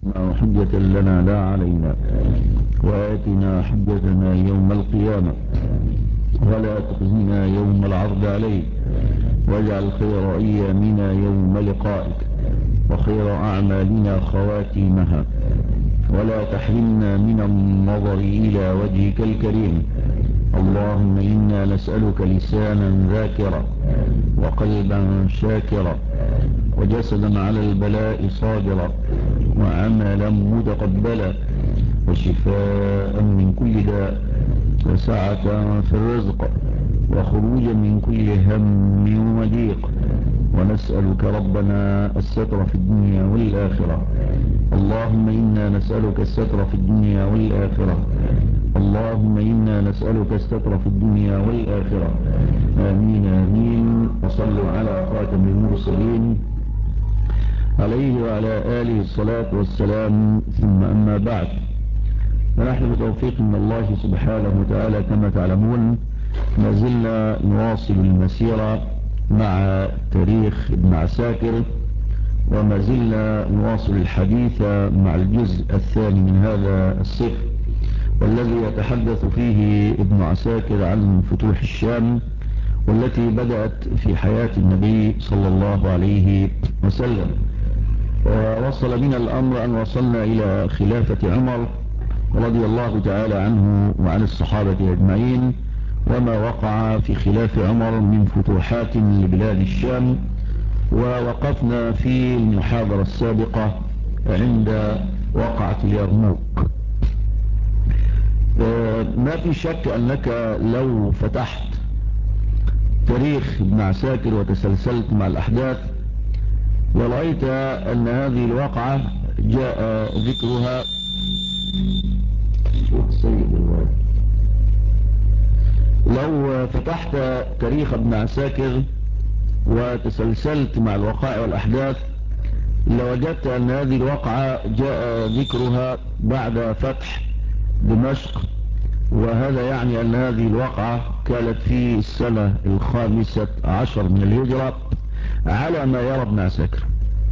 حجة لنا لا علينا، وآتنا حجتنا يوم القيامة، ولا تخزنا يوم العرض عليك، واجعل خير أيامنا يوم لقائك، وخير أعمالنا خواتيمها، ولا تحرمنا من النظر إلى وجهك الكريم. اللهم إنا نسألك لسانا ذاكرا، وقلبا شاكرا، وجسدا على البلاء صابرا، وعملا متقبلا، وشفاء من كل داء، وسعة في الرزق، وخروجا من كل هم وضيق. ونسألك ربنا الستر في الدنيا والآخرة. اللهم إنا نسألك الستر في الدنيا والآخرة. اللهم إنا نسألك الستر في الدنيا والآخرة. آمين آمين. وصلوا على خاتم المرسلين عليه وعلى آله الصلاة والسلام. ثم أما بعد، فنحن بتوفيق من الله سبحانه وتعالى كما تعلمون ما زلنا نواصل المسيرة مع تاريخ ابن عساكر، وما زلنا نواصل الحديث مع الجزء الثاني من هذا السفر، والذي يتحدث فيه ابن عساكر عن فتوح الشام، والتي بدأت في حياة النبي صلى الله عليه وسلم. ووصل بنا الأمر أن وصلنا إلى خلافة عمر رضي الله تعالى عنه وعن الصحابة أجمعين، وما وقع في خلاف عمر من فتوحات لبلاد الشام. ووقفنا في المحاضرة السابقة عند وقعة اليرموك. ما في شك أنك لو فتحت تاريخ ابن عساكر وتسلسلت مع الأحداث ورأيت أن هذه الواقعة جاء ذكرها لو فتحت تاريخ ابن عساكر وتسلسلت مع الوقائع والأحداث لوجدت أن هذه الواقعة جاء ذكرها بعد فتح دمشق، وهذا يعني أن هذه الواقعة كانت في السنة 15 من الهجرة على ما يرى ابن عساكر.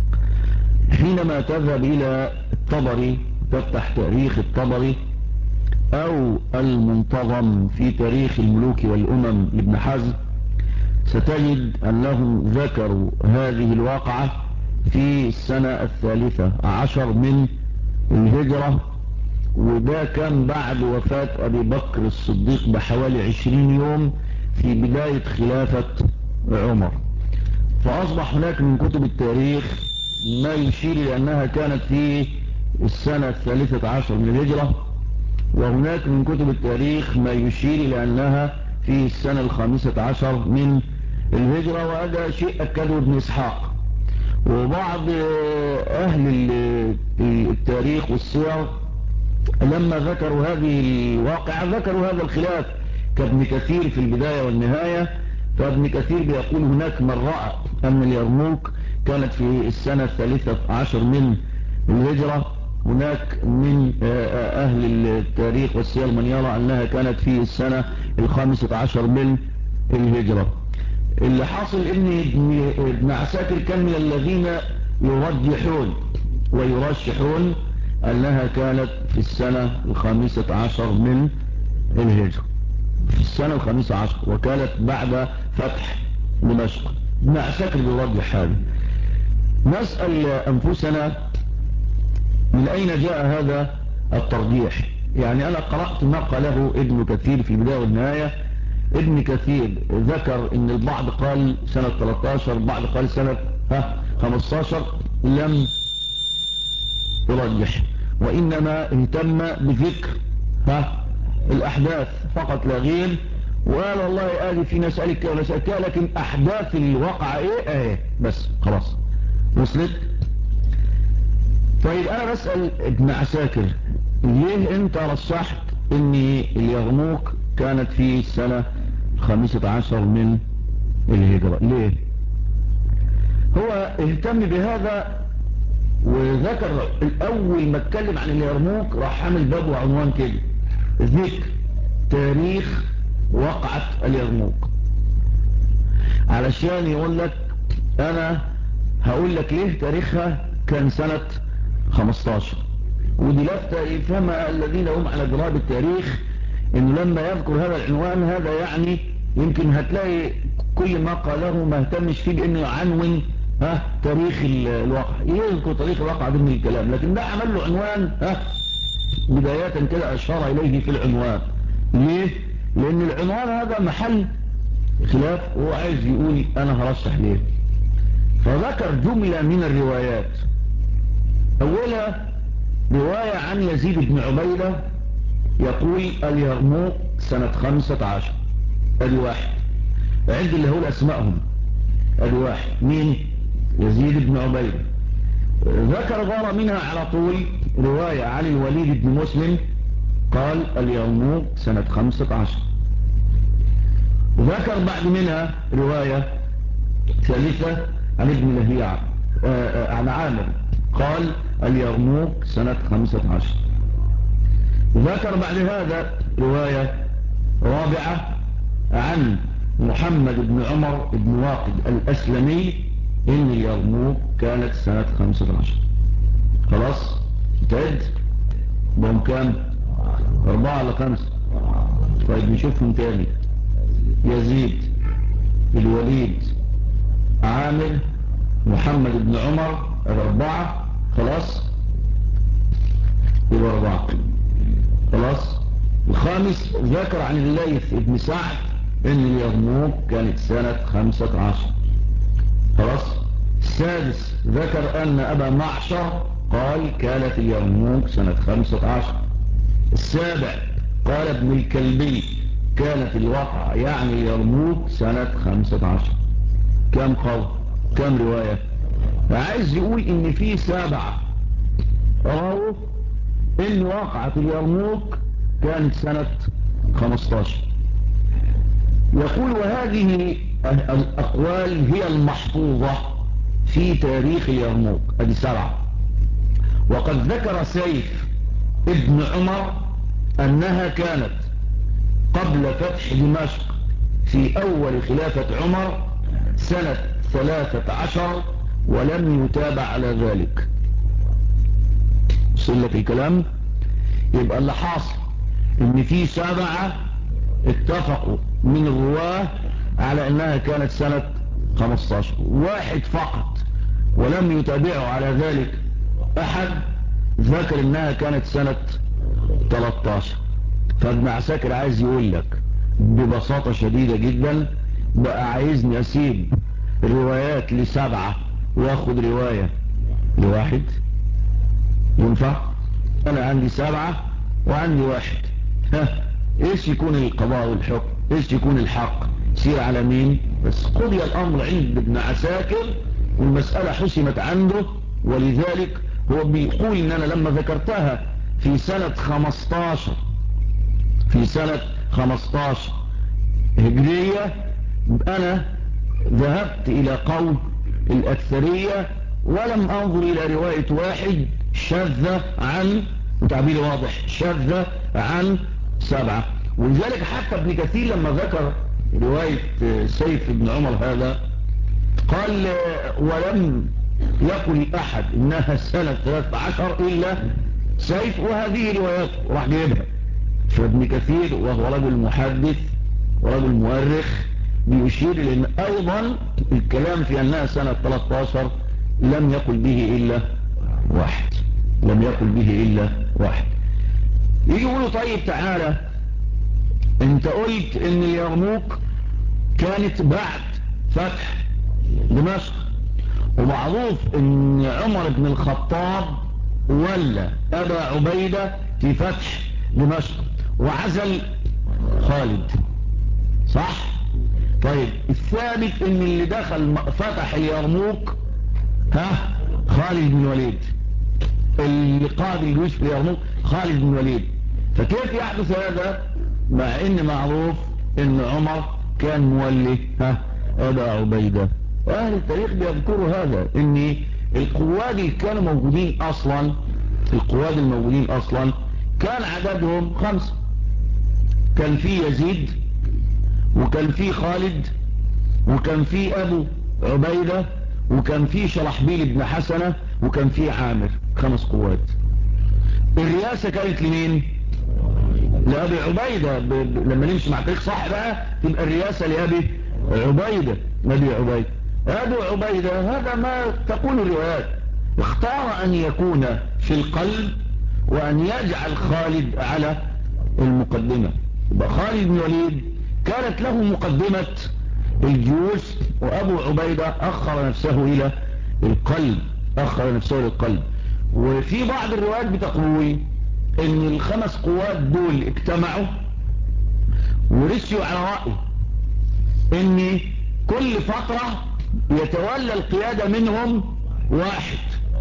حينما تذهب إلى الطبري تفتح تاريخ الطبري أو المنتظم في تاريخ الملوك والأمم لابن حزم، ستجد أنهم ذكروا هذه الواقعة في السنة 13 من الهجرة، وده كان بعد وفاة أبي بكر الصديق بحوالي 20 يوم في بداية خلافة عمر. فأصبح هناك من كتب التاريخ ما يشير لأنها كانت في السنة 13 من الهجرة، وهناك من كتب التاريخ ما يشير لأنها في السنة 15 من الهجرة، وهذا شيء أكده ابن إسحاق. وبعض أهل التاريخ والسير لما ذكروا هذه الواقعة ذكروا هذا الخلاف كابن كثير في البداية والنهاية. فابن كثير بيقول هناك من رأى أن اليرموك كانت في السنة 13 من الهجرة، هناك من أهل التاريخ والسير من يرى أنها كانت في السنة 15 من الهجرة. اللي حاصل ان ابن عساكر كان من الذين يرجحون ويرشحون أنها كانت في السنة 15 من الهجرة، في السنة 15، وكانت بعد فتح دمشق. ابن عساكر يرجح هذا. نسأل أنفسنا من أين جاء هذا الترجيح؟ يعني أنا قرأت ما قاله ابن كثير في البداية والنهاية. ابن كثير ذكر ان البعض قال سنة 13، البعض قال سنة 15، لم يرجح، وإنما اهتم بذكر الأحداث فقط لا غير. وقال والله قال في ناس قالت كده وناس قالت كده، لكن أحداث الواقع ايه بس خلاص وصلت. طيب أنا بسأل ابن عساكر ليه انت رشحت ان اليرموك كانت في السنة 15 من الهجرة؟ ليه؟ هو اهتم بهذا وذكر الأول ما اتكلم عن اليرموك راح عامل باب وعنوان كده: ذكر تاريخ وقعة اليرموك، علشان يقول لك أنا هقول لك ليه تاريخها كان سنة 15. ودي لفتة يفهمها الذين هم على دراية بالتاريخ، انه لما يذكر هذا العنوان هذا يعني يمكن هتلاقي كل ما قاله ما اهتمش فيه بانه يعنون تاريخ الواقع، يذكر تاريخ الواقع ضمن الكلام، لكن ده عمل له عنوان بداية كده اشار اليه في العنوان. ليه؟ لان العنوان هذا محل خلاف، وهو عايز يقول انا هرشح ليه. فذكر جملة من الروايات، اولها رواية عن يزيد بن عبيدة يقول اليرموك سنة 15. ادي واحد، عند اللي هو اسمائهم، ادي واحد مين؟ يزيد بن عبيدة. ذكر غار منها على طول رواية عن الوليد بن مسلم قال اليرموك سنة 15. ذكر بعد منها رواية ثالثة عن ابن لهيعة عن عامر قال اليرموك سنة 15. ذكر بعد هذا رواية رابعة عن محمد بن عمر بن واقد الأسلمي إن اليرموك كانت سنة 15. خلاص انتهت. بهم كام؟ 4 ولا 5؟ طيب نشوفهم تاني. يزيد، الوليد، عامر، محمد بن عمر، 4. خلاص يبقى 4. خلاص. الخامس ذكر عن الليث بن سعد ان اليرموك كانت سنة 15. خلاص. السادس ذكر ان ابا معشر قال كانت اليرموك سنة 15. السابع قال ابن الكلبي كانت الواقعة يعني اليرموك سنة 15. كم قول؟ كم رواية؟ عايز يقول ان في 7 راوا ان واقعة اليرموك كانت سنة 15. يقول وهذه الأقوال هي المحفوظة في تاريخ اليرموك، ادي 7. وقد ذكر سيف ابن عمر أنها كانت قبل فتح دمشق في أول خلافة عمر سنة 13 ولم يتابع على ذلك. صلة الكلام. يبقى اللي حاصل ان في 7 اتفقوا من الرواه على انها كانت سنة 15. واحد فقط ولم يتابعه على ذلك احد ذكر انها كانت سنة 13. فابن عساكر عايز يقول لك ببساطة شديدة جدا بقى عايزني اسيب الروايات ل7 واخد رواية لواحد؟ ينفع؟ انا عندي 7 وعندي 1. ايش يكون القضاء والحكم؟ ايش يكون الحق؟ سير على مين؟ بس قضي الامر عند ابن عساكر والمسألة حسمت عنده، ولذلك هو بيقول ان انا لما ذكرتها في سنة 15 هجرية انا ذهبت الى قول الاكثرية ولم انظر الى رواية واحد شاذة عن، وتعبير واضح، شاذة عن 7. ولذلك حتى ابن كثير لما ذكر رواية سيف بن عمر هذا قال ولم يقل احد انها سنة 13 الا سيف، وهذه روايات راح جايبها. فابن كثير وهو رجل محدث ورجل مؤرخ بيشير لان ايضا الكلام في انها سنة 13 لم يقل به الا واحد. لم يقل به الا واحد. يجي يقولوا طيب تعالى انت قلت ان اليرموك كانت بعد فتح دمشق، ومعروف ان عمر بن الخطاب ولا ابا عبيدة في فتح دمشق وعزل خالد، صح؟ طيب الثابت ان اللي دخل فتح اليرموك خالد بن الوليد، اللي قاد الجيوش في اليرموك خالد بن الوليد. فكيف يحدث هذا مع ان معروف ان عمر كان مولي ابا عبيدة؟ واهل التاريخ بيذكروا هذا ان القواد اللي كانوا موجودين اصلا، القواد الموجودين اصلا كان عددهم 5. كان في يزيد وكان في خالد وكان في ابو عبيدة وكان في شرحبيل بن حسنة وكان في عامر. 5 قوات. الرئاسة كانت لمين؟ لأبي عبيدة. لما نمشي مع تاريخ صح بقى تبقى الرئاسة لأبي عبيدة. أبي عبيدة هذا ما تقول الروايات، اختار أن يكون في القلب وأن يجعل خالد على المقدمة. يبقى خالد بن وليد كانت له مقدمة الجيوش، وأبو عبيدة أخر نفسه إلى القلب. وفي بعض الروايات بتقول ان ال5 قوات دول اجتمعوا ورسيوا على رأي ان كل فترة يتولى القيادة منهم واحد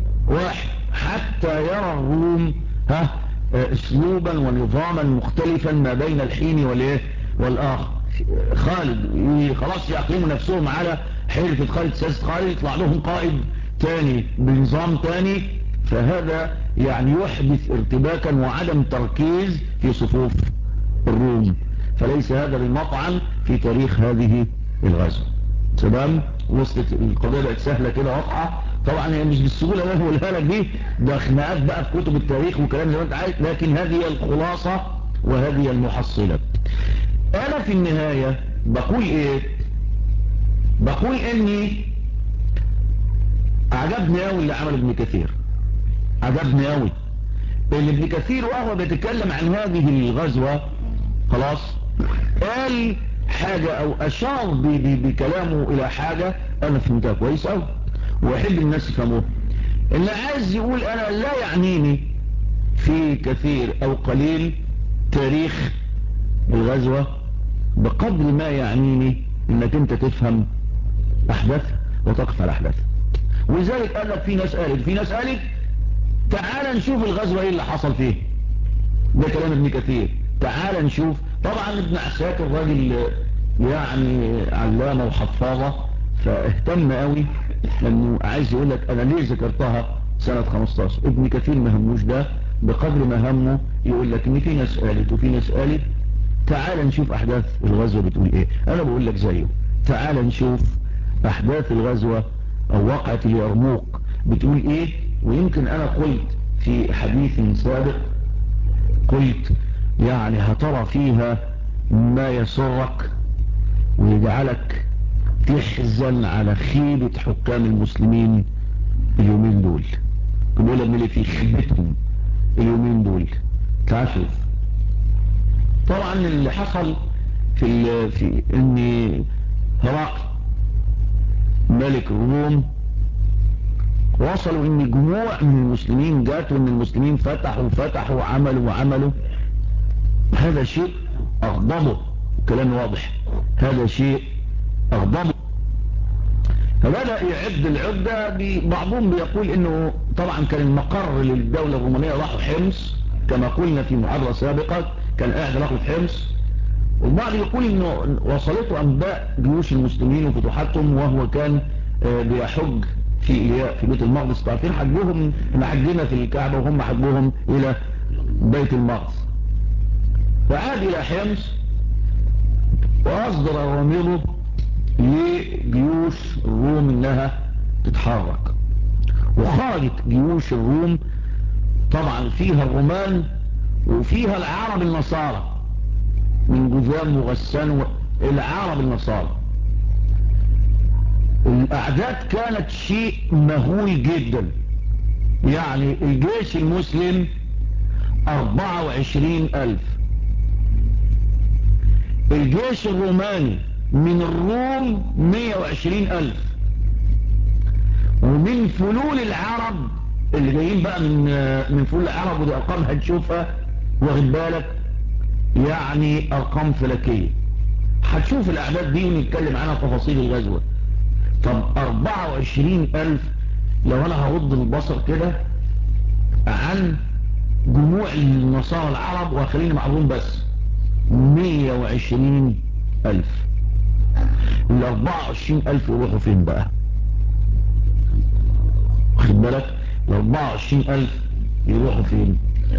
حتى يرى الروم اسلوبا ونظاما مختلفا ما بين الحين والاخر. خالد خلاص يقيموا نفسهم على حرفة خالد، سياسة خالد، يطلع لهم قائد تاني بنظام تاني، فهذا يعني يحدث ارتباكا وعدم تركيز في صفوف الروم. فليس هذا المطعن في تاريخ هذه الغزوة. تمام؟ وصلت القضية بقت سهلة كده واضحة. طبعا هي مش بالسهولة اللي هو قالها لك دي، ده خناقات بقى في كتب التاريخ وكلام زي ما انت عايز، لكن هذه الخلاصة وهذه المحصلة. انا في النهاية بقول ايه؟ بقول اني عجبني قوي اللي عمل ابن كثير، عجبني قوي ان ابن كثير وهو بيتكلم عن هذه الغزوة خلاص قال حاجة او اشار بكلامه الى حاجة انا فهمتها كويس قوي واحب الناس يفهموها. اللي عايز يقول انا لا يعنيني في كثير او قليل تاريخ الغزوة بقدر ما يعنيني انك انت تفهم احداثها وتقف على احداثها. ولذلك قال لك في ناس قالت تعال نشوف الغزوة ايه اللي حصل فيه. ده كلام ابن كثير. تعال نشوف. طبعا ابن عساكر راجل يعني علامة وحفاظة، فاهتم قوي لانه عايز يقول لك انا ليه ذكرتها سنة 15. ابن كثير ما هموش ده بقدر ما همه يقول لك ان في ناس قالت وفي ناس قالت. تعال نشوف احداث الغزوة بتقول ايه. انا بقول لك زيه، تعال نشوف احداث الغزوة او وقعة اليرموك بتقول ايه. ويمكن انا قلت في حديث سابق، قلت يعني هترى فيها ما يسرك ويجعلك تحزن على خيبة حكام المسلمين اليومين دول. بقول ابن في خيبتهم اليومين دول. تعال شوف. طبعا اللي حصل في ان هرقل ملك الروم وصلوا ان جموع من المسلمين جات وان المسلمين فتحوا وعملوا. هذا شيء اغضبه، كلام واضح، هذا شيء اغضبه. فبدأ يعد العدة. بعضهم بيقول انه طبعا كان المقر للدولة الرومانية راحوا حمص كما قلنا في محاضرة سابقة، كان قاعد راحوا في حمص. والبعض يقول انه وصلته انباء جيوش المسلمين وفتوحاتهم وهو كان بيحج في بيت المقدس. تعرفين حجهم احنا حجنا في الكعبة وهم حجوهم الى بيت المقدس. فعاد الى حمص واصدر اوامره لجيوش الروم انها تتحرك. وخرجت جيوش الروم طبعا فيها الرومان وفيها العرب النصارى من جذام وغسان العرب النصارى. الاعداد كانت شيء مهول جدا. يعني الجيش المسلم 24,000. الجيش الروماني من الروم 120,000. ومن فلول العرب اللي جايين بقى من فلول العرب، ودي ارقام هتشوفها واخد بالك، يعني ارقام فلكية. هتشوف الاعداد دي ونتكلم عنها تفاصيل الغزوة. طب 24,000 لو انا هرد البصر كده عن جموع النصارى العرب وخليني معلوم بس 120,000. ال 24,000 يروحوا فين بقى؟ واخد بالك؟ ال 24,000 يروحوا فين؟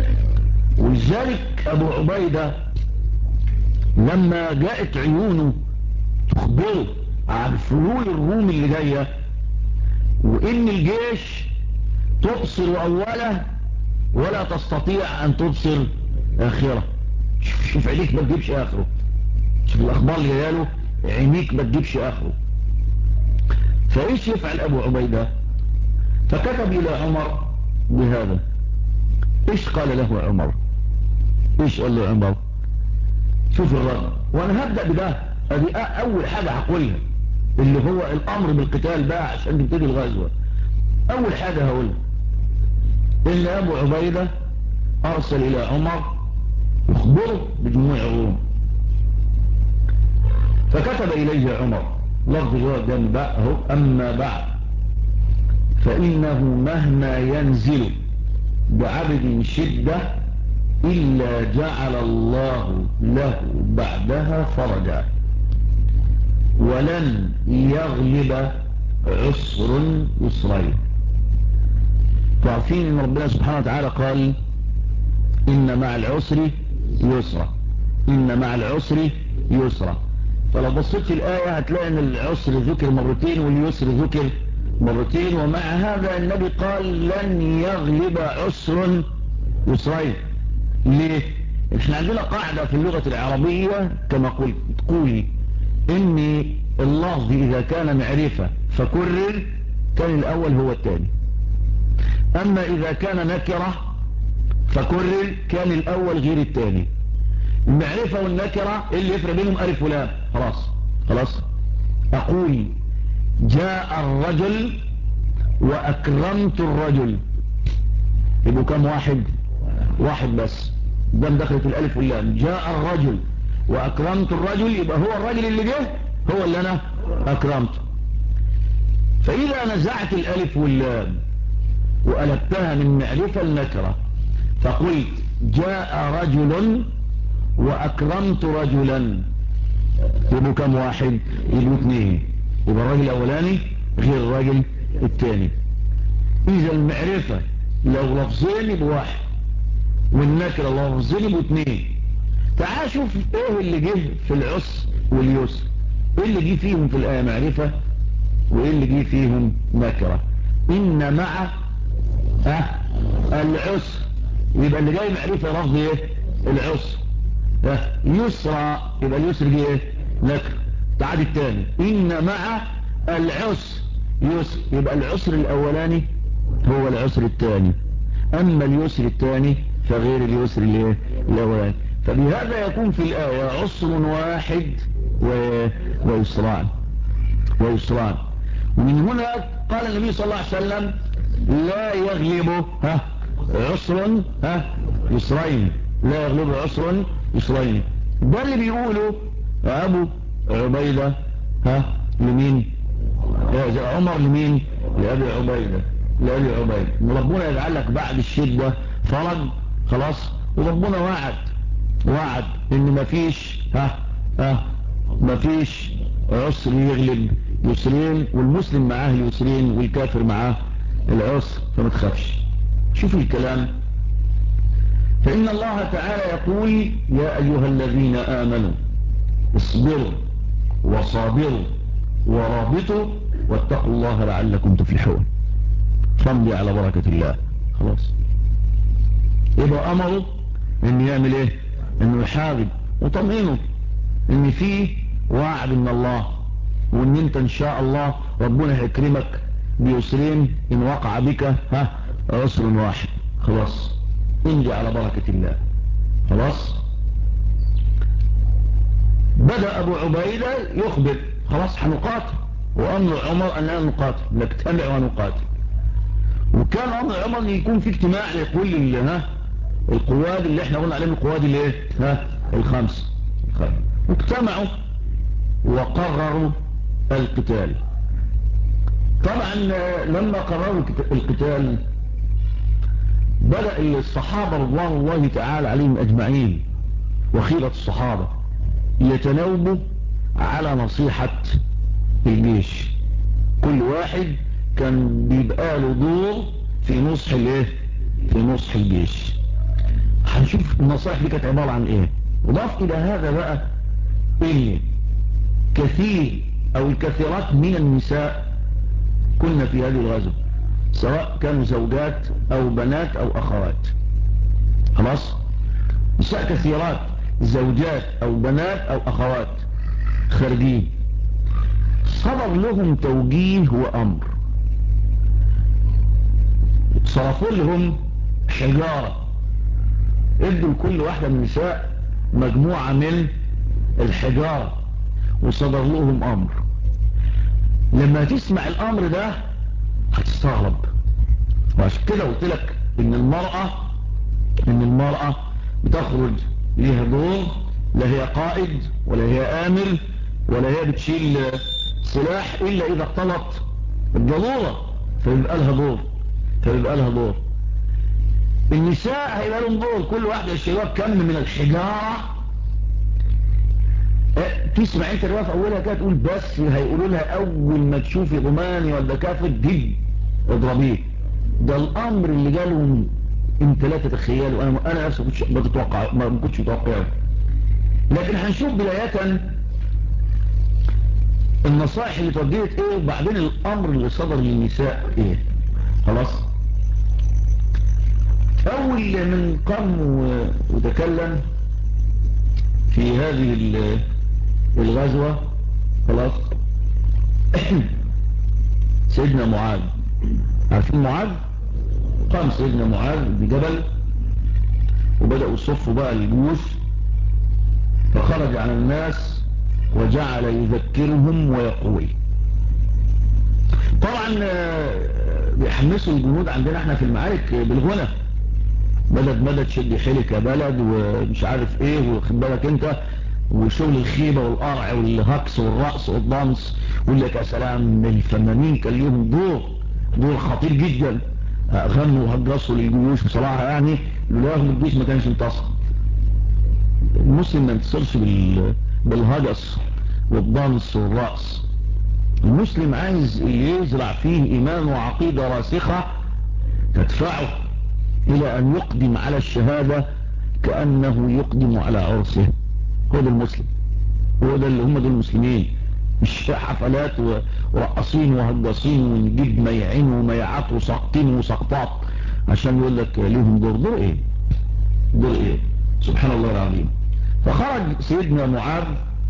ولذلك ابو عبيدة لما جاءت عيونه تخبره عن فلول الروم اللي جاية وان الجيش تبصر أوله ولا تستطيع أن تبصر آخره. شوف عينيك ما تجيبش آخره، شوف الأخبار اللي جاله عينيك ما تجيبش آخره. فإيش يفعل أبو عبيدة؟ فكتب إلى عمر بهذا. إيش قال له عمر؟ إيش قال له عمر؟ شوف الرد، وأنا هبدأ بده. هذه أول حاجة هقولها اللي هو الأمر بالقتال بقى عشان تبتدي الغزوة. أول حاجة هقولها إن أبو عبيدة أرسل إلى عمر يخبره بجموع الروم. فكتب إليه عمر لفظ جواب جنب اهو: أما بعد فإنه مهما ينزل بعبد شدة إلا جعل الله له بعدها فرجا، ولن يغلب عسر يسرين. تعرفين ان ربنا سبحانه وتعالى قال إن مع العسر يسرا، إن مع العسر يسرا. فلو بصيت في الآية هتلاقي ان العسر ذكر مرتين واليسر ذكر مرتين، ومع هذا النبي قال لن يغلب عسر يسرين. ليه؟ احنا عندنا قاعدة في اللغة العربية كما قلت تقول ان اللفظ اذا كان معرفة فكرر كان الاول هو الثاني، اما اذا كان نكرة فكرر كان الاول غير الثاني. المعرفة والنكرة اللي يفرق بينهم الف ولام. خلاص. اقول جاء الرجل واكرمت الرجل، يبقوا كم واحد؟ واحد بس، ده دخلت الالف واللام. جاء الرجل واكرمت الرجل، يبقى هو الرجل اللي جه هو اللي انا اكرمته. فاذا نزعت الالف واللام وقلبتها من معرفة النكرة فقلت جاء رجل واكرمت رجلا، يبقوا كم واحد؟ يبقوا اثنين، يبقى الرجل الاولاني غير الرجل الثاني. اذا المعرفة لو لفظين يبقوا واحد، والنكرة لو لفظين يبقوا اثنين. تعال شوف ايه اللي جه في العسر واليسر، ايه اللي جه فيهم في الآية معرفة وايه اللي جه فيهم نكرة. ان مع العسر، يبقى اللي جاي معرفة لفظ ايه؟ العسر. يسرى، يبقى اليسر جه ايه؟ نكرة. تعال الثاني ان مع العسر يسر، يبقى العسر الاولاني هو العسر الثاني، اما اليسر الثاني فغير اليسر الاولاني. فبهذا يكون في الآية عسر واحد ويسران. ومن هنا قال النبي صلى الله عليه وسلم لا يغلب عسر يسرين، لا يغلب عسر يسرين. ده اللي بيقوله ابو عبيدة لمين؟ عمر لمين؟ لأبي عبيدة. ربنا يجعل لك بعد الشدة فرج. خلاص. وربنا وعد ان مفيش عسر يغلب يسرين، والمسلم معاه اليسرين والكافر معاه العسر، فما تخافش. شوف الكلام. فإن الله تعالى يقول يا أيها الذين آمنوا اصبروا وصابروا ورابطوا واتقوا الله لعلكم تفلحون. فامضي على بركة الله. خلاص. يبقى أمره إن يعمل إيه؟ إنه يحارب وطمئنه إن فيه وعد من الله، وإن أنت إن شاء الله ربنا هيكرمك بيسرين إن وقع بك عسر واحد. خلاص. امضي على بركة الله. خلاص. بدأ أبو عبيدة يخبر خلاص هنقاتل، وأمر عمر أننا نقاتل، نجتمع ونقاتل. وكان أمر عمر أن يكون في اجتماع لكل القواد اللي احنا قلنا عليهم القواد اللي ايه الخمس. واجتمعوا وقرروا القتال. طبعا لما قرروا القتال بدأ الصحابة رضوان الله تعالى عليهم أجمعين وخيرة الصحابة يتناوبوا على نصيحة الجيش. كل واحد كان بيبقى له دور في نصح في نصح الجيش. هنشوف النصائح دي كانت عبارة عن ايه. وضاف الى هذا بقى ان كثير او الكثيرات من النساء كنا في هذه الغزوة سواء كانوا زوجات او بنات او اخوات. خلاص، نساء كثيرات زوجات او بنات او اخوات خارجين، صدر لهم توجيه وامر، صرفوا لهم حجارة، ادوا لكل واحدة من النساء مجموعة من الحجارة وصدر لهم امر. لما تسمع الامر ده هتستغرب. وعشان كده قلت لك ان المرأة بتخرج ليها دور، لا هي قائد ولا هي امر ولا هي بتشيل سلاح الا اذا اختلط الضرورة، فيبقى لها دور. النساء هيبقى لهم دور، كل واحدة يشيلها كم من الحجارة. تسمع انت الرواية في اولها كده تقول بس هيقولوا لها اول ما تشوفي روماني ولا كافر دي اضربيه. ده الامر اللي جالهم انت لا تتخيله. انا نفسي ما كنتش متوقعه. لكن هنشوف بداية النصائح اللي توجهت ايه، وبعدين الامر اللي صدر للنساء ايه. خلاص، اول من قام وتكلم في هذه الغزوة خلاص سيدنا معاذ. عارفين معاذ؟ قام سيدنا معاذ بجبل وبدأوا يصفوا بقى الجيوش، فخرج على الناس وجعل يذكرهم ويقول. طبعا بيحمسوا الجنود عندنا احنا في المعارك بالغنى، مدد شد حيلك يا بلد ومش عارف ايه، واخد بالك انت، وشغل الخيبة والقرع والهكس والرقص والضمس. يقول لك يا سلام، الفنانين كان ليهم دور خطير جدا، غنوا وهجصوا للجيوش بصراحة. يعني لولاهم الجيش ما كانش انتصر. المسلم ما ينتصرش بالهجص والضمس والرقص. المسلم عايز اللي يزرع فيه ايمان وعقيدة راسخة تدفعه الى ان يقدم على الشهادة كأنه يقدم على عرسه. هو ده المسلم، هو ده اللي هم دول المسلمين، مش حفلات ورقصين وهجصين ونجيب ميعين وميعات وسقطين وسقطات عشان يقول لك ليهم دور ايه. سبحان الله العظيم. فخرج سيدنا معاذ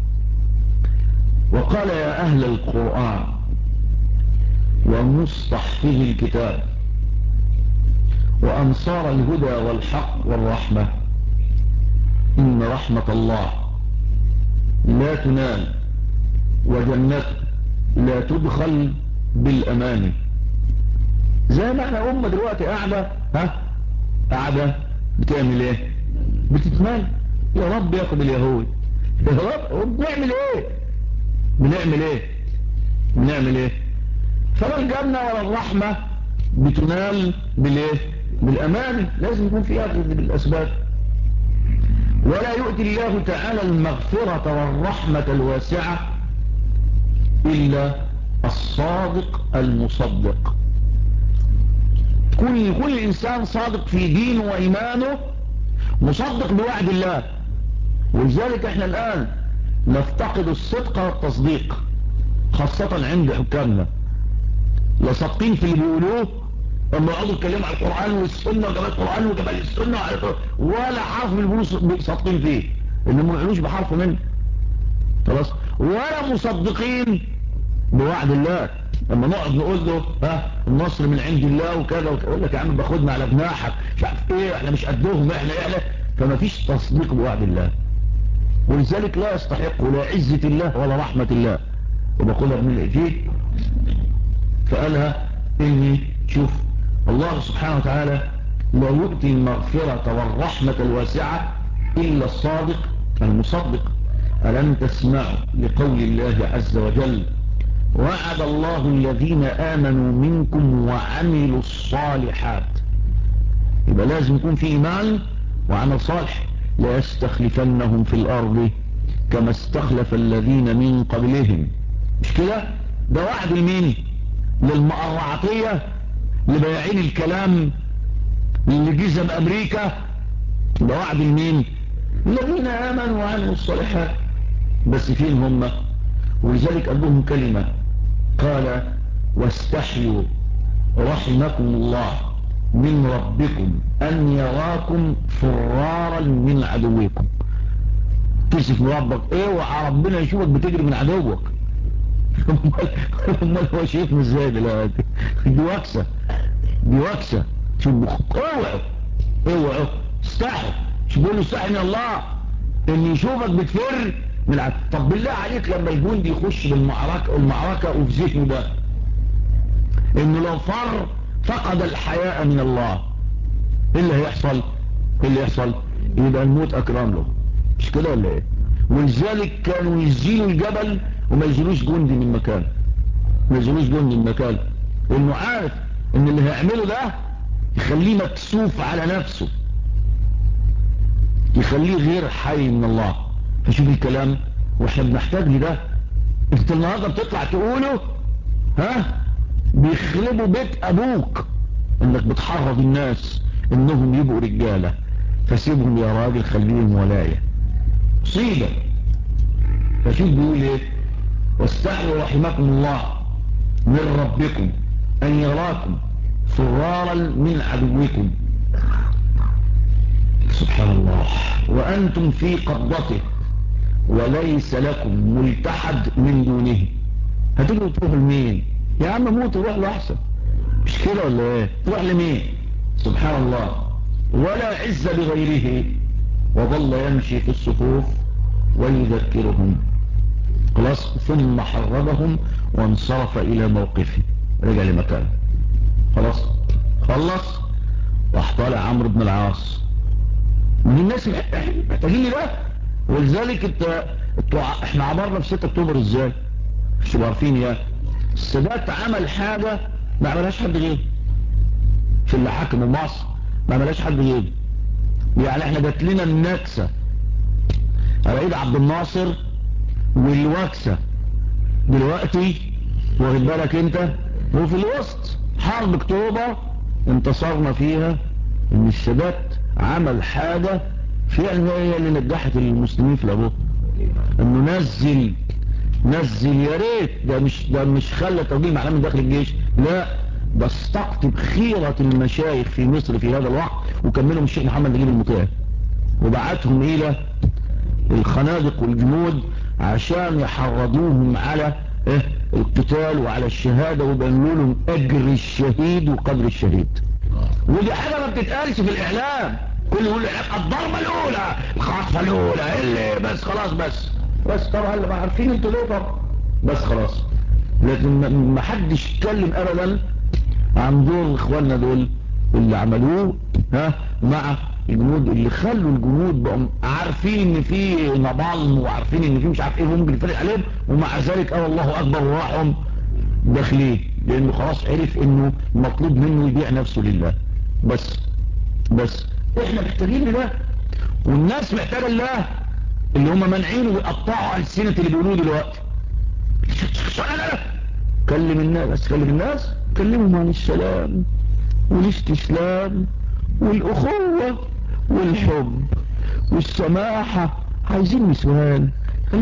وقال يا اهل القرآن ومستحفظ الكتاب وانصار الهدى والحق والرحمة، ان رحمة الله لا تنال وجنته لا تدخل بالاماني. زي ما احنا امة دلوقتي قاعدة بتعمل ايه؟ بتتمنى يا رب ياخد اليهود، يا رب. بنعمل ايه؟ فلا الجنة ولا الرحمة بتنال بالايه؟ بالاماني. لازم يكون في اخذ بالاسباب. ولا يؤتي الله تعالى المغفرة والرحمة الواسعة إلا الصادق المصدق. كل إنسان صادق في دينه وإيمانه مصدق بوعد الله. ولذلك احنا الآن نفتقد الصدق والتصديق خاصة عند حكامنا. لا صادقين في اللي بيقولوه، اما يقعدوا يتكلموا على القرآن والسنة وجمال القرآن وجمال السنة ولا حرف من البولوس صادقين فيه، انهم ما يقولوش بحرف منه. خلاص، ولا مصدقين بوعد الله. لما نقعد نقول له النصر من عند الله وكذا ويقول لك يا عم باخدنا على جناحك مش عارف ايه، احنا مش قدهم احنا. فما فيش تصديق بوعد الله، ولذلك لا يستحق لا عزة الله ولا رحمة الله. وبقولها ابن الأجيب فقالها اني شوف الله سبحانه وتعالى لا يؤتي المغفرة والرحمة الواسعة إلا الصادق المصدق. ألم تسمعوا لقول الله عز وجل وعد الله الذين آمنوا منكم وعملوا الصالحات. يبقى لازم يكون في إيمان وعمل صالح. لا يستخلفنهم في الأرض كما استخلف الذين من قبلهم. مش كده؟ ده وعد المين؟ للمقرعطية، لبياعين الكلام، اللي جزم أمريكا. ده وعد المين؟ الذين آمنوا وعملوا الصالحات. بس فين هم؟ ولذلك قال لهم كلمة، قال واستحيوا رحمكم الله من ربكم أن يراكم فرارا من عدوكم. تشوف ربك ايه وربنا يشوفك بتجري من عدوك. امال هو شايفنا ازاي دلوقتي؟ دي وكسه، دي وكسه. شوف اوعوا اوعوا استحوا. مش بيقول له استحي من الله ان يشوفك بتفر من طب بالله عليك لما الجندي يخش المعركه وفي ذهنه ده انه لو فر فقد الحياء من الله، ايه اللي هيحصل؟ ايه اللي يحصل؟ يبقى الموت اكرم له. مش كده ولا ايه؟ ولذلك كانوا يزيلوا الجبل وما يزيلوش جندي من مكان، ما يزيلوش جندي من مكان، انه عارف ان اللي هيعمله ده يخليه مكسوف على نفسه، يخليه غير حي من الله. فشوف الكلام، واحنا بنحتاج لده. انت النهارده بتطلع تقوله ها بيخربوا بيت ابوك، انك بتحرض الناس انهم يبقوا رجاله، فسيبهم يا راجل، خليهم ولايه مصيبه. فشوف بيقول ايه؟ واستحوا رحمكم الله من ربكم ان يراكم فرارا من عدوكم. سبحان الله. وانتم في قبضته وليس لكم ملتحد من دونه. هتقولوا تروحوا لمين يا عم؟ موت وروح له احسن. مش كده ولا ايه؟ تروح لمين؟ سبحان الله. ولا عز بغيره، وظل يمشي في الصفوف ويذكرهم. خلاص. ثم حرضهم وانصرف الى موقفه، رجع لمكانه. خلاص خلص. راح طالع عمرو بن العاص. من الناس محتاجين لي ده. ولذلك احنا عبرنا في 6 اكتوبر ازاي؟ مش عارفين يا السادات عمل حاجة ما عملهاش حد غيره في اللي حكم مصر، ما عملهاش حد غيره. يعني احنا جات لنا النكسة على ايد عبد الناصر، والوكسة دلوقتي واخد بالك انت، وفي الوسط حرب اكتوبر انتصرنا فيها. ان السادات عمل حاجة فعلا هي اللي نجحت المسلمين في الابوه، انه نزل يا ريت ده مش خلى توجيه معلم من داخل الجيش، لا ده استقطب خيرة المشايخ في مصر في هذا الوقت وكملهم الشيخ محمد نجيب المطيع، وبعتهم الى الخنادق والجنود عشان يحرضوهم على القتال وعلى الشهادة، ويبينوا لهم اجر الشهيد وقدر الشهيد. ودي حاجة ما بتتقالش في الاعلام. كل يقول الضربة الاولى، الخطفة الاولى اللي بس خلاص بس طبعا اللي ما عارفين انتوا ليه طبعا بس خلاص. لكن ما حدش يتكلم ابدا عن دور اخواننا دول اللي عملوه مع الجنود، اللي خلوا الجنود بقوا عارفين ان في نبال وعارفين ان في مش عارف ايه ممكن يفرق عليهم، ومع ذلك الله اكبر وراحهم داخلين، لانه خلاص عرف انه مطلوب منه يبيع نفسه لله. بس احنا محتاجين لله، والناس محتاجه لله، اللي هم منعين ويقطعوا ألسنة اللي بيقولوه دلوقتي. لا كلم الناس، كلمهم عن السلام والاستسلام والأخوة والحب والسماحة. عايزين نسوان،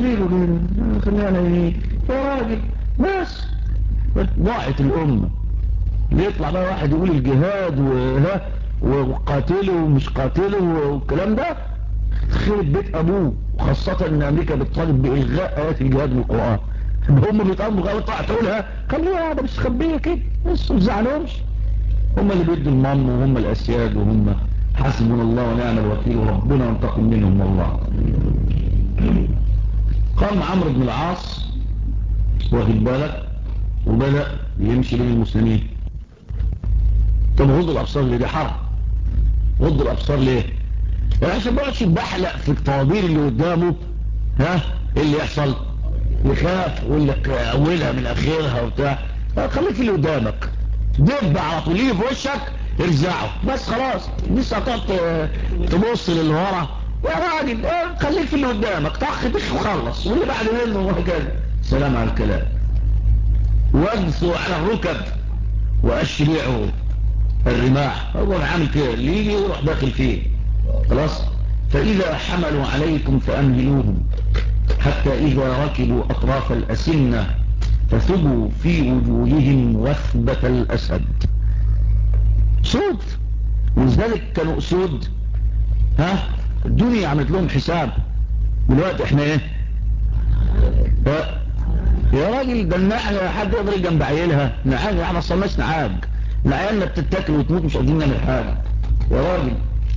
خلينا ايه يا راجل بس. ضاعت الأمة. يطلع بقى واحد يقول الجهاد وقاتله ومش قاتله والكلام ده، خرب بيت ابوه. وخاصة ان امريكا بتطالب بإلغاء آيات الجهاد من القرآن. هم بيطالبوا غير طلع تقولها خليها ده مش خبيه كده بس ما تزعلهمش. هم اللي بيدوا المام وهم الاسياد، وهم حسبنا الله ونعم الوكيل وربنا ينتقم منهم والله. قام عمرو بن العاص واخد بالك وبدأ يمشي بين المسلمين. طب غض الابصار ليه؟ دي حرب. غض الابصار ليه؟ يعني عشان بقاش بحلق في الطوابير اللي قدامه ايه اللي يحصل؟ يخاف ويقول لك اولها من اخرها وبتاع. خليك اللي قدامك دب على طول، يجي في وشك ارزعه بس خلاص. لسه هتقعد تبص للي ورا يا راجل؟ خليك في اللي قدامك، طخ وخلص، واللي بعد منه وهكذا. سلام على الكلام. واجثوا على الركب واشرعوا الرماح. هو عامل كده، اللي يجي يروح داخل فيه خلاص. فإذا حملوا عليكم فأمهلوهم حتى إذا ركبوا أطراف الأسنة فثبوا في وجوههم وثبة الأسد. أسود. ولذلك كانوا أسود، الدنيا عملت لهم حساب. دلوقتي احنا ايه؟ يا راجل ده النعجة حد يقدر جنب عيالها؟ نعاج احنا صماش نعاج، العيالنا بتتاكل وتموت مش قادرين نعمل حاجة يا راجل.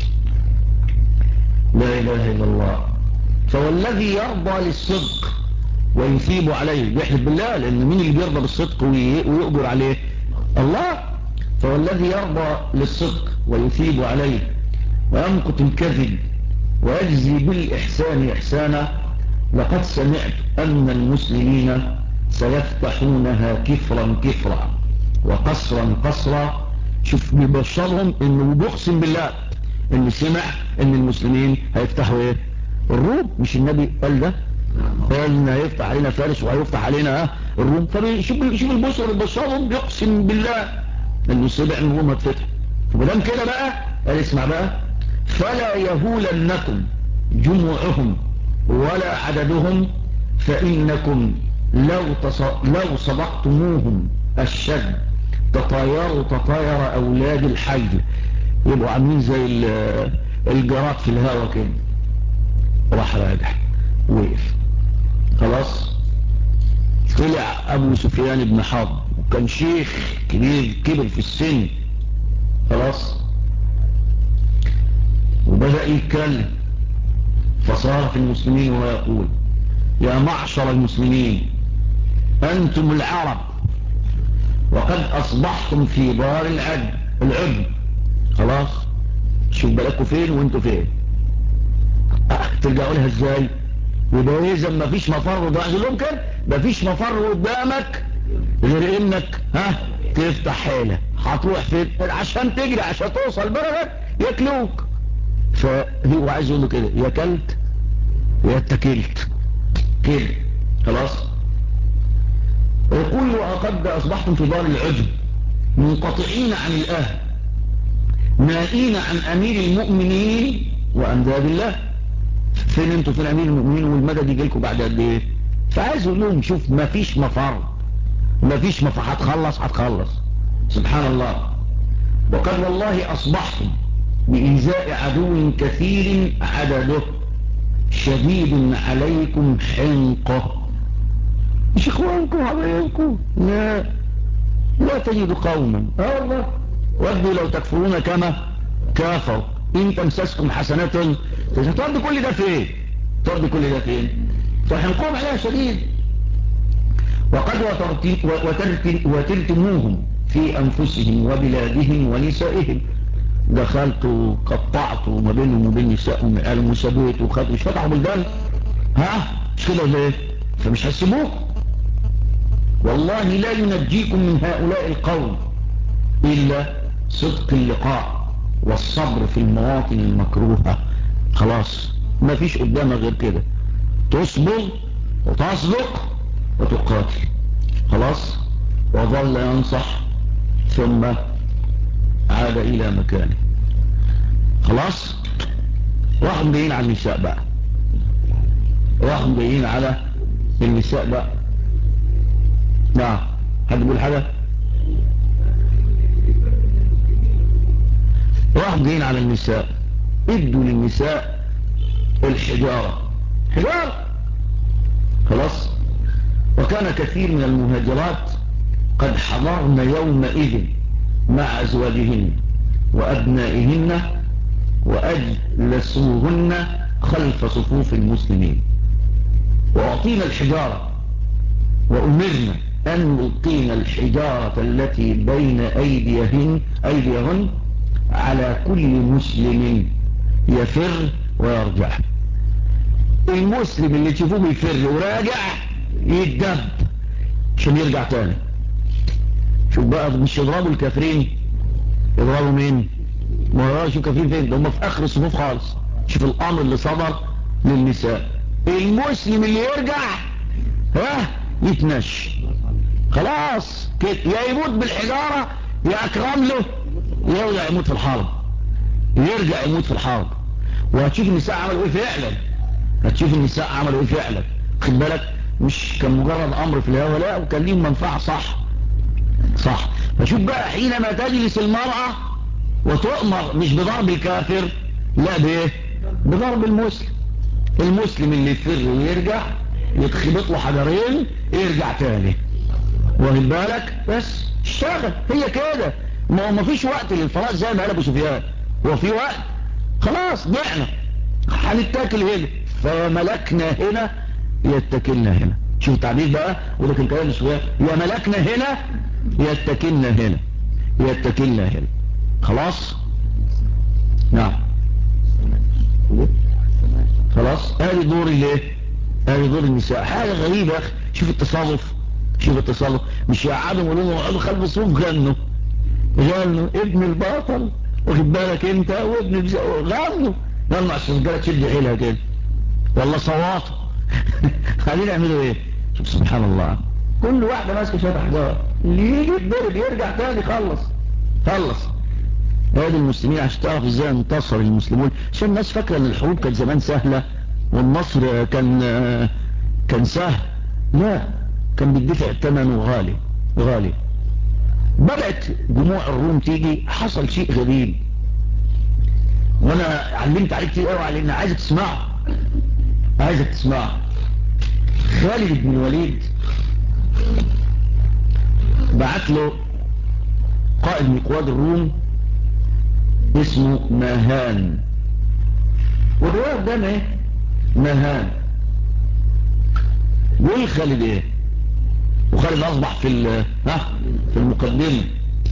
لا اله الا الله. فوالذي يرضى للصدق ويثيب عليه، بيحلف بالله، لان مين اللي بيرضى بالصدق ويؤجر عليه؟ الله. فوالذي يرضى للصدق ويثيب عليه ويمقت الكذب ويجزي بالإحسان إحسانا، لقد سمعت أن المسلمين سيفتحونها كفرا كفرا وقصرا قصرا. شوف بيبشرهم انه بيقسم بالله انه سمع ان المسلمين هيفتحوا ايه؟ الروم. مش النبي قال ده؟ قال ان هيفتح علينا فارس وهيفتح علينا الروم. فشوف البشر اللي بيبشرهم بيقسم بالله انه سمع ان الروم هتفتح. ومدام كده بقى قال اسمع بقى: فلا يهولنكم جموعهم ولا عددهم، فإنكم لو صدقتموهم الشد تطايروا تطاير أولاد الحي. يبقوا عاملين زي الجراد في الهواء كده. راح راجع وقف خلاص. طلع أبو سفيان بن حرب وكان شيخ كبير كبر في السن خلاص، وبدأ يتكلم. فصار في المسلمين ويقول: يا معشر المسلمين، أنتم العرب وقد أصبحتم في دار العجب. خلاص، شوف بالكوا فين وانتوا فين. ترجعوا لها ازاي؟ يبقى اذا ما فيش مفر لهم كده، ما فيش مفر قدامك غير انك تفتح حيلة. هتروح فين عشان تجري عشان توصل بلدك؟ ياكلوك. فهو عايز يقول له كده: يا كلت يا اتكلت كده خلاص. يقول: وقد أصبحتم في دار العجب منقطعين عن الأهل نائين عن أمير المؤمنين وأمداد الله. فين انتوا؟ فين أمير المؤمنين والمدد يجي لكم بعد قد ايه؟ فعايز يقول لهم: شوف ما فيش مفر، ما فيش مفر، هتخلص سبحان الله. وقد والله أصبحتم بإنزاء عدو كثير عدده شديد عليكم حنقه. مش اخوانكم حبايبكم، لا تجد قوما والله ودوا لو تكفرون كما كافروا ان تمسسكم حسنات. ترد كل ده فين؟ ترد كل ده فين؟ فحنقهم عليها شديد. وقد وترتموهم في انفسهم وبلادهم ونسائهم. دخلتوا قطعتوا ما بينهم وبين نسائهم قالوا وسبيتوا وخدوا مش فتحوا بلدان. مش كده ليه؟ فمش هتسيبوكم. والله لا ينجيكم من هؤلاء القوم إلا صدق اللقاء والصبر في المواطن المكروهة. خلاص ما فيش قدامك غير كده، تصبر وتصدق وتقاتل. خلاص. وظل ينصح ثم عاد إلى مكانه. خلاص. راحوا جايين على النساء بقى، راحوا جايين على النساء بقى. نعم، حد بيقول حاجة؟ راحوا جايين على النساء، ادوا للنساء الحجارة. خلاص. وكان كثير من المهاجرات قد حضرن يومئذ مع أزواجهن وأبنائهن وأجلسوهن خلف صفوف المسلمين، وأعطينا الحجارة وأمرنا أن نلقينا الحجارة التي بين أيديهن على كل مسلم يفر ويرجع. المسلم اللي تشوفوه يفر وراجع يتدب عشان يرجع تاني. شوف بقى، مش يضربوا الكافرين، يضربوا مين؟ ما شوف كافرين فين؟ ده هم في اخر الصفوف خالص. شوف الامر اللي صدر للنساء: المسلم اللي يرجع يتنش خلاص كده، يا يموت بالحجارة يا اكرم له يرجع يموت في الحرب، يرجع يموت في الحرب. وهتشوف النساء عملوا ايه فعلا، هتشوف النساء عملوا ايه فعلا. خد بالك، مش كان مجرد امر في الهوى، لا، وكان ليهم منفعة. صح. فشوف بقى، حينما تجلس المرأة وتؤمر مش بضرب الكافر، لا بايه؟ بضرب المسلم اللي يفر ويرجع يتخبط له حجرين يرجع تاني، واخد بالك؟ بس اشتغل، هي كده. ما فيش وقت للفراغ زي ما قال ابو سفيان، هو في وقت؟ خلاص ضعنا، هنتاكل هنا، فملكنا هنا يتكلنا هنا. شوف التعبير بقى، وده كان كلام سفيان، يا ملكنا هنا يتكلنا هنا، يتكلنا هنا. خلاص؟ نعم. خلاص، هذه دور الايه؟ هذه دور النساء. حاجه غريبه يا اخي، شوف التصرف، شوف التصرف. مش يقعدوا يقولوا له اقعدوا خلف الصوف، غنوا ابن البطل، واخد بالك انت، وابن غنوا عشان الرجاله تشد حيلها كده، والله صواتوا. خلينا نعملوا ايه؟ شوف سبحان الله، كل واحده ماسكه شويه احجار، اللي يجي يتضرب يرجع تاني، خلص. هذه المسلمين عشان تعرف ازاي انتصر المسلمون. عشان الناس فاكره ان الحروب كانت زمان سهله والنصر كان سهل، لا، كان بيدفع ثمنه غالي. بدأت جموع الروم تيجي، حصل شيء غريب، وانا علمت عليك كتير قوي على ان عايزك تسمعه. خالد بن الوليد بعت له قائد من قواد الروم اسمه ماهان، والرواية قدام ايه؟ ماهان. يقول خالد ايه؟ وخالد اصبح في المقدمة: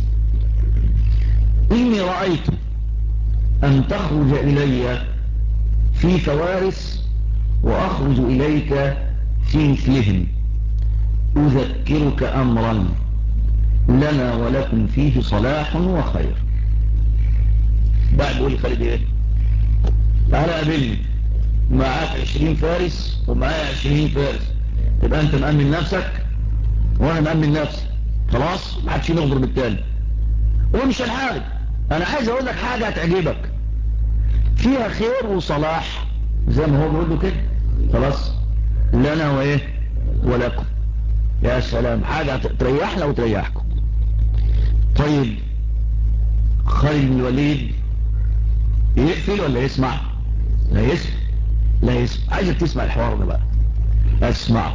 اني رأيت ان تخرج الي في فوارس واخرج اليك في مثلهم، اذكرك امرا لنا ولكم فيه صلاح وخير. بعد يقول خالد ايه؟ تعالى قابلني، معاك 20 فارس ومعايا 20 فارس، يبقى انت مأمن نفسك وانا مأمن نفسي، خلاص ما حدش يغدر بالتاني، ومش هنحارب. انا عايز اقول لك حاجه هتعجبك، فيها خير وصلاح زي ما هو بيقول له كده، خلاص، لنا وايه ولكم. يا سلام، حاجه تريحنا وتريحكم. طيب خالد بن الوليد يقفل ولا يسمع؟ لا يسمع. عايزك تسمع الحوار ده بقى، اسمع.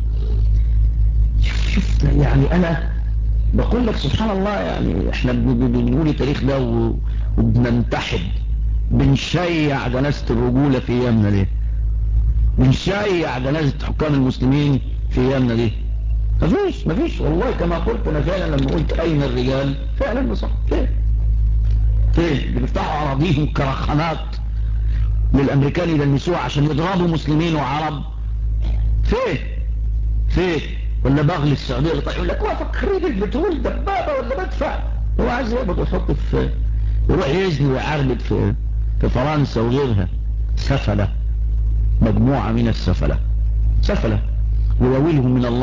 شوف يعني انا بقول لك سبحان الله، يعني احنا بنقول التاريخ ده وبننتحب، بنشيع جنازة الرجولة في ايامنا دي، بنشيع جنازة حكام المسلمين في ايامنا دي. مفيش والله، كما قلت انا فعلا لما قلت اين الرجال، فعلا بصح فين اللي بيفتحوا اراضيهم كرخانات للامريكان يلمسوها عشان يضربوا مسلمين وعرب؟ فين ولا بغل السعودية اللي طيب يقول لك وافق خريج البترول دبابة ولا بدفع، هو عايز يقبض ويحط في، يروح يزني ويعربد في فرنسا وغيرها. سفلة، مجموعة من السفلة، ويويلهم من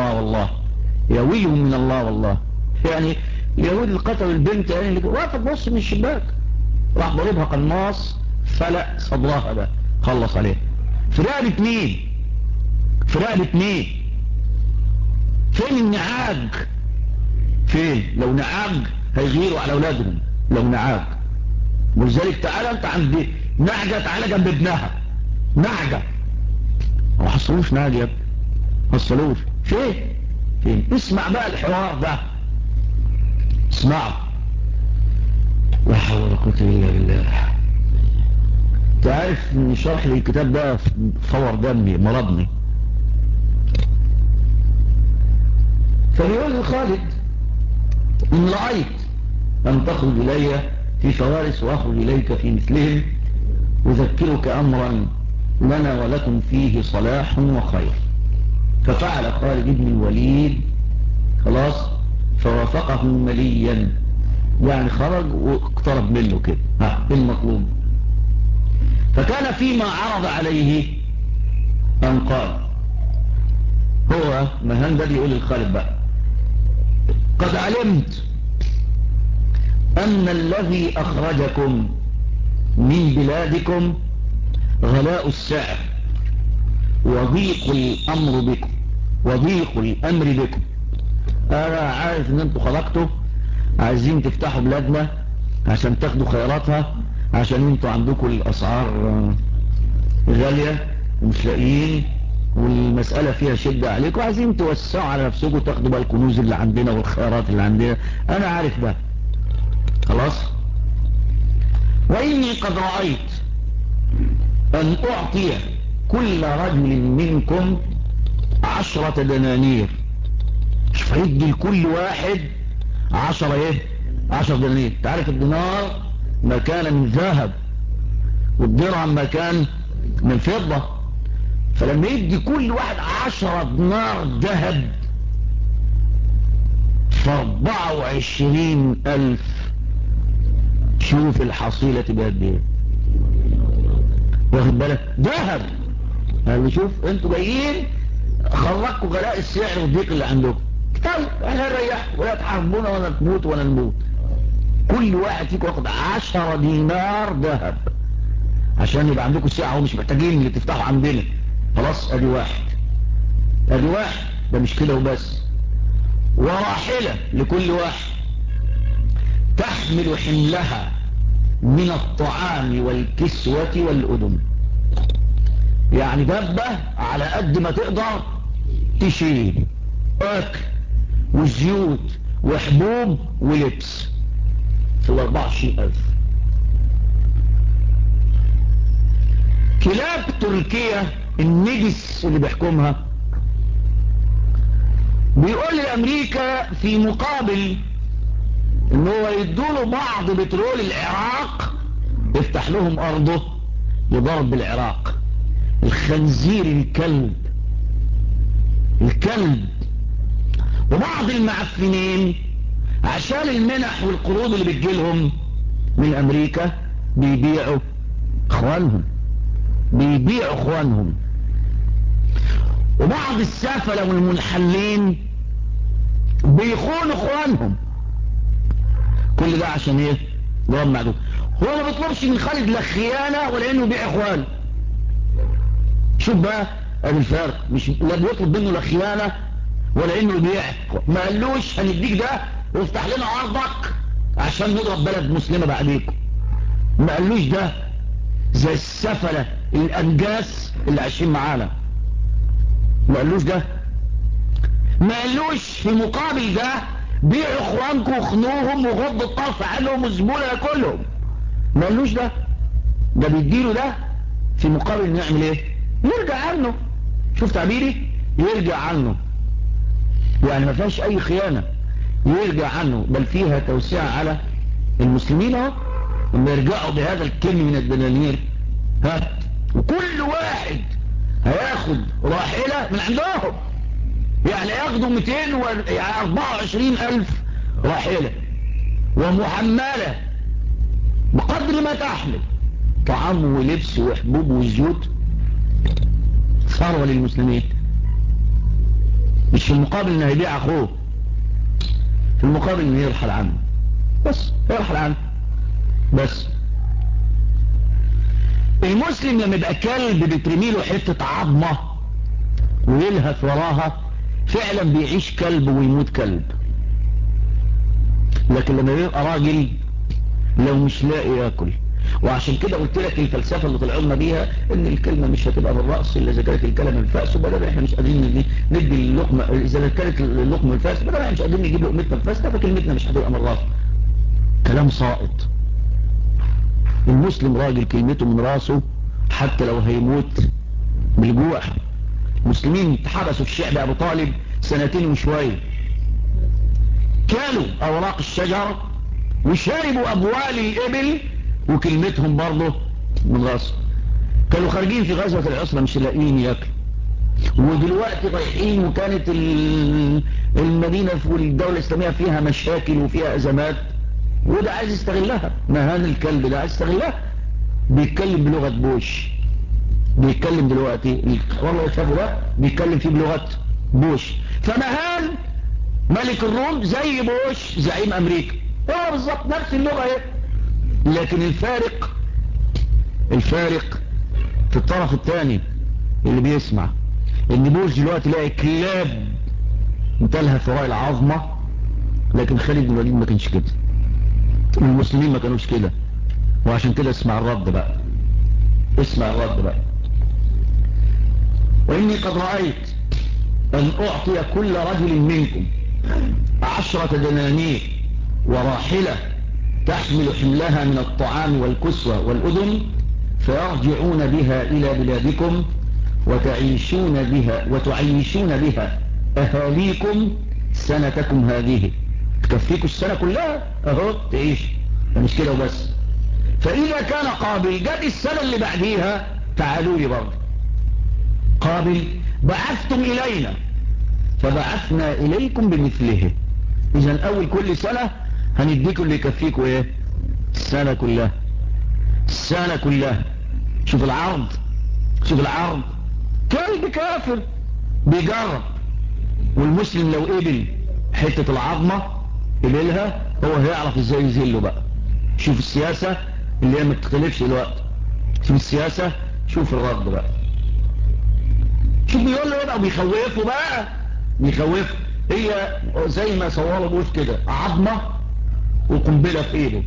الله والله. يعني اليهود اللي قتلوا البنت يعني اللي وافق بص من الشباك، راح ضربها قناص فلق صدرها، ده خلص عليه. في رقبة مين؟ فين النعاج؟ لو نعاج هيغيروا على اولادهم، لو نعاج. ولذلك تعالى انت عند نعجة، تعالى جنب ابنها نعجة، ما حصلوش نعجة، حصلوش. فين؟ اسمع بقى الحوار ده، اسمعوا. لا حول ولا قوة الا بالله. تعرف ان شرح الكتاب ده فور دمي، مرضني. فبيقول خالد: إن رأيت أن تخرج إلي في فوارس وأخرج إليك في مثلهم، أذكرك أمرا لنا ولكم فيه صلاح وخير. ففعل خالد بن الوليد، خلاص، فوافقه مليا، يعني خرج واقترب منه كده، المطلوب. فكان فيما عرض عليه أن قال، هو مهان ده يقول للخالد بقى: قد علمت أن الذي أخرجكم من بلادكم غلاء السعر وضيق الأمر بكم. أنا عارف أن أنتم خرجتوا عايزين تفتحوا بلادنا عشان تاخدوا خيراتها، عشان انتوا عندكم الاسعار غالية ومش لاقيين، والمسألة فيها شدة عليكم، عايزين توسعوا على نفسكم تاخدوا بقى الكنوز اللي عندنا والخيرات اللي عندنا. انا عارف ده خلاص. واني قد رأيت ان اعطي كل رجل منكم 10 دنانير. مش هيدي لكل واحد 10 دنانير. تعرف الدينار مكان من ذهب والدرهم مكان من فضة، فلما يدي كل واحد 10 دينار ذهب ف24,000، شوف الحصيلة تبقى قد ايه. واخد بالك؟ ذهب. قال شوف انتوا جايين خرجكوا غلاء السعر والضيق اللي عندكم، طيب احنا نريح ولا تحاربونا ولا تموت ولا نموت. كل واحد فيكم واخد 10 دينار ذهب عشان يبقى عندكم سعة ومش محتاجين اللي تفتحوا عندنا. خلاص ادي واحد. ده مش كده وبس، وراحلة لكل واحد تحمل حملها من الطعام والكسوة والأدم. يعني دبة على قد ما تقدر تشيل أكل وزيوت وحبوب ولبس في 24,000. كلاب تركيا النجس اللي بيحكمها بيقول لأمريكا في مقابل ان هو يدوله بعض بترول العراق يفتح لهم ارضه لضرب العراق. الخنزير الكلب وبعض المعفنين عشان المنح والقروض اللي بتجيلهم من امريكا بيبيعوا اخوانهم. وبعض السافلة والمنحلين بيخونوا اخوانهم. كل ده عشان ايه؟ ضرب معدوم. هو ما بيطلبش من خالد لا خيانة ولا انه يبيع اخوان. شوف بقى الفرق، مش لا بيطلب منه لا خيانة ولا انه يبيع. ما قالوش هنديك ده وافتح لنا ارضك عشان نضرب بلد مسلمة بعديكم. ما قالوش ده زي السفلة الانجاس اللي عايشين معانا. ما قالوش ده. ما قالوش في مقابل ده بيعوا اخوانكم وخنوهم وغضوا الطرف عنهم والزبون ياكلهم. ما قالوش ده. ده بيديله ده في مقابل نعمل ايه؟ يرجع عنه. شوف تعبيري؟ يرجع عنه. يعني ما فيهاش اي خيانة، يرجع عنه، بل فيها توسيع على المسلمين اهو. لما يرجعوا بهذا الكم من الدنانير وكل واحد هياخد راحلة من عندهم. يعني ياخدوا 224,000 راحلة ومحملة بقدر ما تحمل طعام ولبس وحبوب وزيوت، ثروة للمسلمين. مش في المقابل انه يبيع اخوه، في المقابل انه يرحل عنه بس. بس المسلم لما يبقى كلب بترميله حتة عظمة ويلهث وراها فعلا بيعيش كلب ويموت كلب. لكن لما يبقى راجل لو مش لاقي ياكل. وعشان كده قلت لك الفلسفة اللي طلعنا بيها ان الكلمة مش هتبقى بالرأس الا اذا كانت الكلمة الفأس، وبدل احنا مش قادرين ندي اللقمة اذا كانت اللقمة الفأس، بدل احنا مش قادرين نجيب لقمتنا الفأس فكلمتنا مش هتبقى من الرأس. كلام ساقط. المسلم راجل كلمته من راسه حتى لو هيموت بالجوع. مسلمين اتحبسوا في شعب ابو طالب 2 وشوية، كانوا اوراق الشجر وشربوا اموال الابل وكلمتهم برضه من راسه. كانوا خارجين في غزوة العسرة مش لاقيين ياكلوا، ودلوقتي رايحين وكانت المدينة والدولة الاسلامية فيها مشاكل وفيها ازمات، وده عايز يستغلها. مهان الكلب ده عايز يستغلها. بيتكلم بلغة بوش. بيتكلم دلوقتي والله شافوا ده بيتكلم فيه بلغة بوش. فمهان ملك الروم زي بوش زعيم امريكا، هو بالظبط نفس اللغة ايه. لكن الفارق في الطرف الثاني اللي بيسمع ان بوش دلوقتي لاقي كلاب متلها ثراء العظمة، لكن خالد بن الوليد ما كانش كده. المسلمين ما كانوش كده، وعشان كده اسمع الرد بقى، اسمع الرد بقى. وإني قد رأيت أن أعطي كل رجل منكم 10 دنانير وراحلة تحمل حملها من الطعام والكسوة والأذن، فيرجعون بها إلى بلادكم وتعيشون بها أهاليكم سنتكم هذه. تكفيكوا السنة كلها أهو تعيش، مش كده وبس. فإذا كان قابل جت السنة اللي بعديها تعالوا لي برضه. قابل بعثتم إلينا فبعثنا إليكم بمثله. إذن أول كل سنة هنديكم اللي يكفيكوا إيه؟ السنة كلها، السنة كلها. شوف العرض، شوف العرض. كلب كافر بيجرب، والمسلم لو قبل حتة العظمة قبلها هو هيعرف ازاي يذله بقى. شوف السياسة اللي هي ما تختلفش الوقت، شوف السياسة، شوف الرد بقى. شوف بيقول له يبقى بيخوفه بقى، بيخوفه. هي زي ما صوروا بوش كده، عظمة وقنبلة في ايده.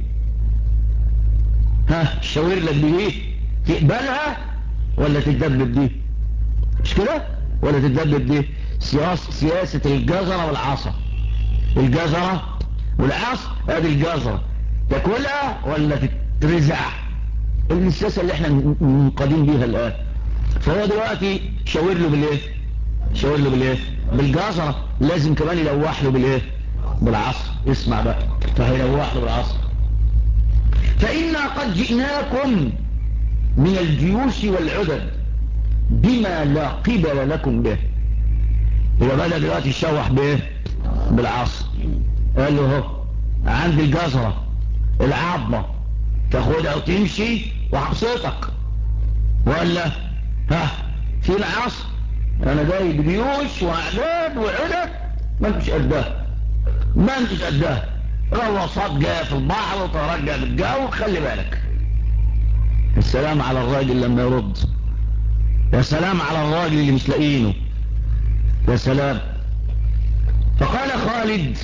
ها شاور لك بايه؟ تقبلها ولا تتدبب دي؟ مش كده؟ ولا تتدبب دي؟ سياسة الجزرة والعصا. الجزرة والعصا، ادي الجزرة تاكلها ولا تترزع. السياسة اللي احنا منقادين بيها الان. فهو دلوقتي شاور له بالايه؟ شاور له بالايه؟ بالجزرة. لازم كمان يلوح له بالايه؟ بالعصا. اسمع بقى، فهيلوح له بالعصا. فإنا قد جئناكم من الجيوش والعدد بما لا قبل لكم به. يبقى بدأ دلوقتي يشوح بايه؟ بالعصا. قال له هو عند الجزرة العظمة تاخدها وتمشي وحبسطك، ولا ها في العصر انا جاي بجيوش واعداد وعدد ما انتش قدها، ما انتش قدها. غواصات جايه في البحر وطيارات جايه في الجو، خلي بالك. السلام على الراجل لما يرد، يا سلام على الراجل اللي مش لاقينه، يا سلام. فقال خالد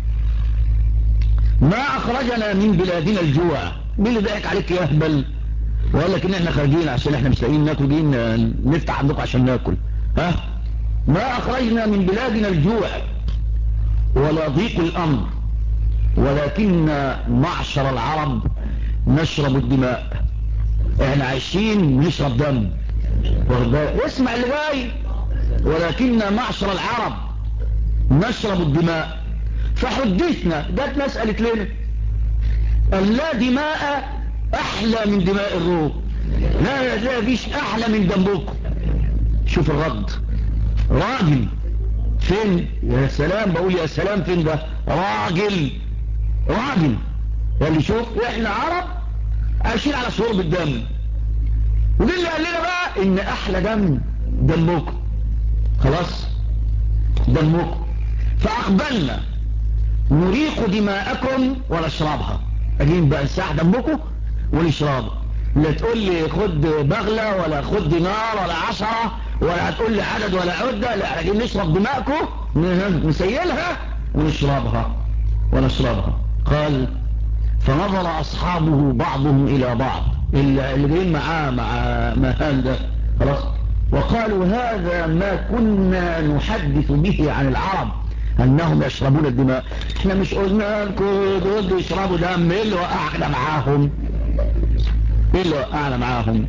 ما اخرجنا من بلادنا الجوع. مين اللي ضحك عليك يا اهبل وقال لك ان احنا خارجين عشان احنا مش لاقيين ناكل، جايين نفتح عندكم عشان ناكل؟ ها، ما اخرجنا من بلادنا الجوع ولا ضيق الامر، ولكن معشر العرب نشرب الدماء. احنا عايشين نشرب دم. اسمع اللي جاي، ولكن معشر العرب نشرب الدماء. فحدثنا، جت ناس قالت لنا أن لا دماء احلى من دماء الروم، لا فيش احلى من دمكم. شوف الرد، راجل فين؟ يا سلام، بقول يا سلام، فين ده راجل؟ راجل اللي شوف احنا عرب عايشين على شرب الدم، ودي اللي قال لنا بقى ان احلى دم دمكم. خلاص دمكم. فاقبلنا نريق دماءكم ونشربها. اجين بقى نساح دمكم ونشربها. لا تقول لي خد بغلة ولا خد دينار ولا 10 ولا هتقول لي عدد ولا عدة، لا اجين نشرب دماءكم، نسيلها ونشربها ونشربها. قال فنظر اصحابه بعضهم الى بعض، اللي جايين معاه مع مهان ده، خلاص، وقالوا هذا ما كنا نحدث به عن العرب انهم يشربون الدماء. احنا مش قلنا لكم دول بيشربوا دم؟ ايه اللي وقعنا معاهم؟ ايه اللي وقعنا معاهم؟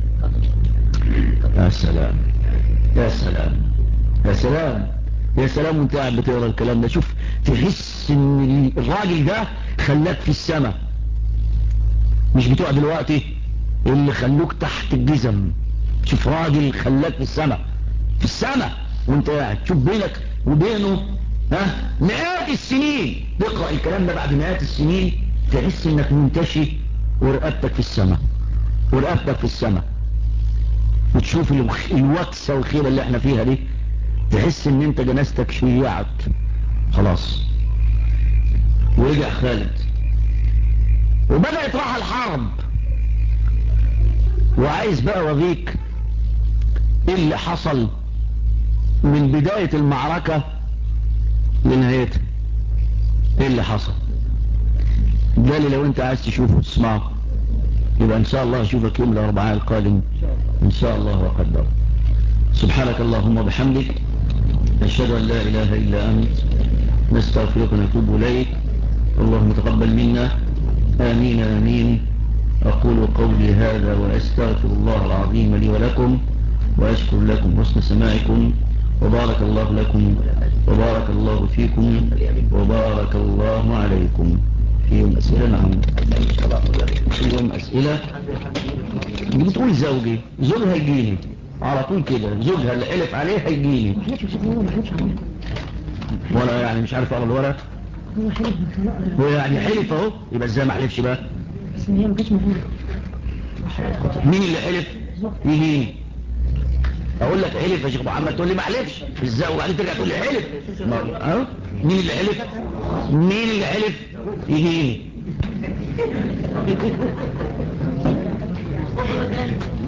يا سلام يا سلام يا سلام يا سلام. وانت قاعد بتقرا الكلام ده، شوف تحس ان الراجل ده خلاك في السماء، مش بتوع دلوقتي اللي خلوك تحت الجزم. شوف راجل خلاك في السماء، في السماء وانت قاعد. شوف بينك وبينه مئات السنين. تقرأ الكلام ده بعد مئات السنين تحس انك منتشي ورقبتك في السماء، ورقبتك في السماء. وتشوف الوكسة والخيبة اللي احنا فيها دي، تحس ان انت جنازتك شيعت خلاص. ورجع خالد وبدأت راح الحرب، وعايز بقى اوريك ايه اللي حصل من بداية المعركة لنهايتها. ايه اللي حصل؟ قال لي لو انت عايز تشوفه وتسمعه يبقى ان شاء الله اشوفك يوم الاربعاء القادم ان شاء الله وقدر. سبحانك اللهم وبحمدك، نشهد ان لا اله الا انت، نستغفرك ونتوب اليك. اللهم تقبل منا، امين امين. اقول قولي هذا واستغفر الله العظيم لي ولكم، واشكر لكم حسن سماعكم، وبارك الله لكم وبارك الله فيكم وبارك الله عليكم. فيهم أسئلة؟ نعم فيهم أسئلة. بتقول زوجي، زوجها يجيني على طول كده، زوجها اللي حلف عليه هيجيني، ولا يعني مش عارف اقرا الورق. هو يعني حلف اهو، يبقى ازاي ما حلفش بقى؟ مين اللي حلف يجيني؟ اقول لك حلف يا شيخ محمد تقول لي ما حلفش ازاي، وبعدين ترجع تقول لي حلف. مين اللي حلف؟ مين اللي حلف يجيني؟